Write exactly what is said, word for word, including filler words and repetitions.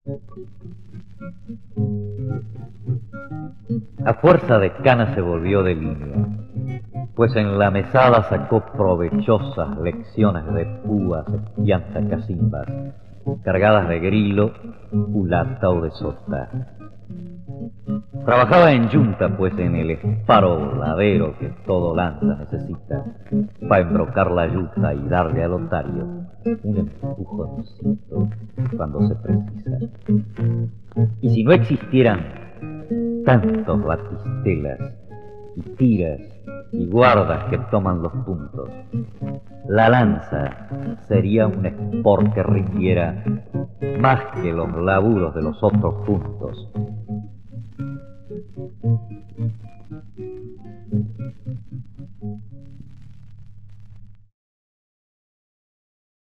A fuerza de cana se volvió de línea, pues en la mesada sacó provechosas lecciones de púas, espianzas, cacimbas, cargadas de grilo, culata o de sota. Trabajaba en yunta, pues en el esparo voladero que todo lanza necesita, para embrocar la yuta y darle al otario un empujoncito cuando se precisa. Y si no existieran tantos batistelas y tiras y guardas que toman los puntos, la lanza sería un espor que rindiera más que los laburos de los otros juntos.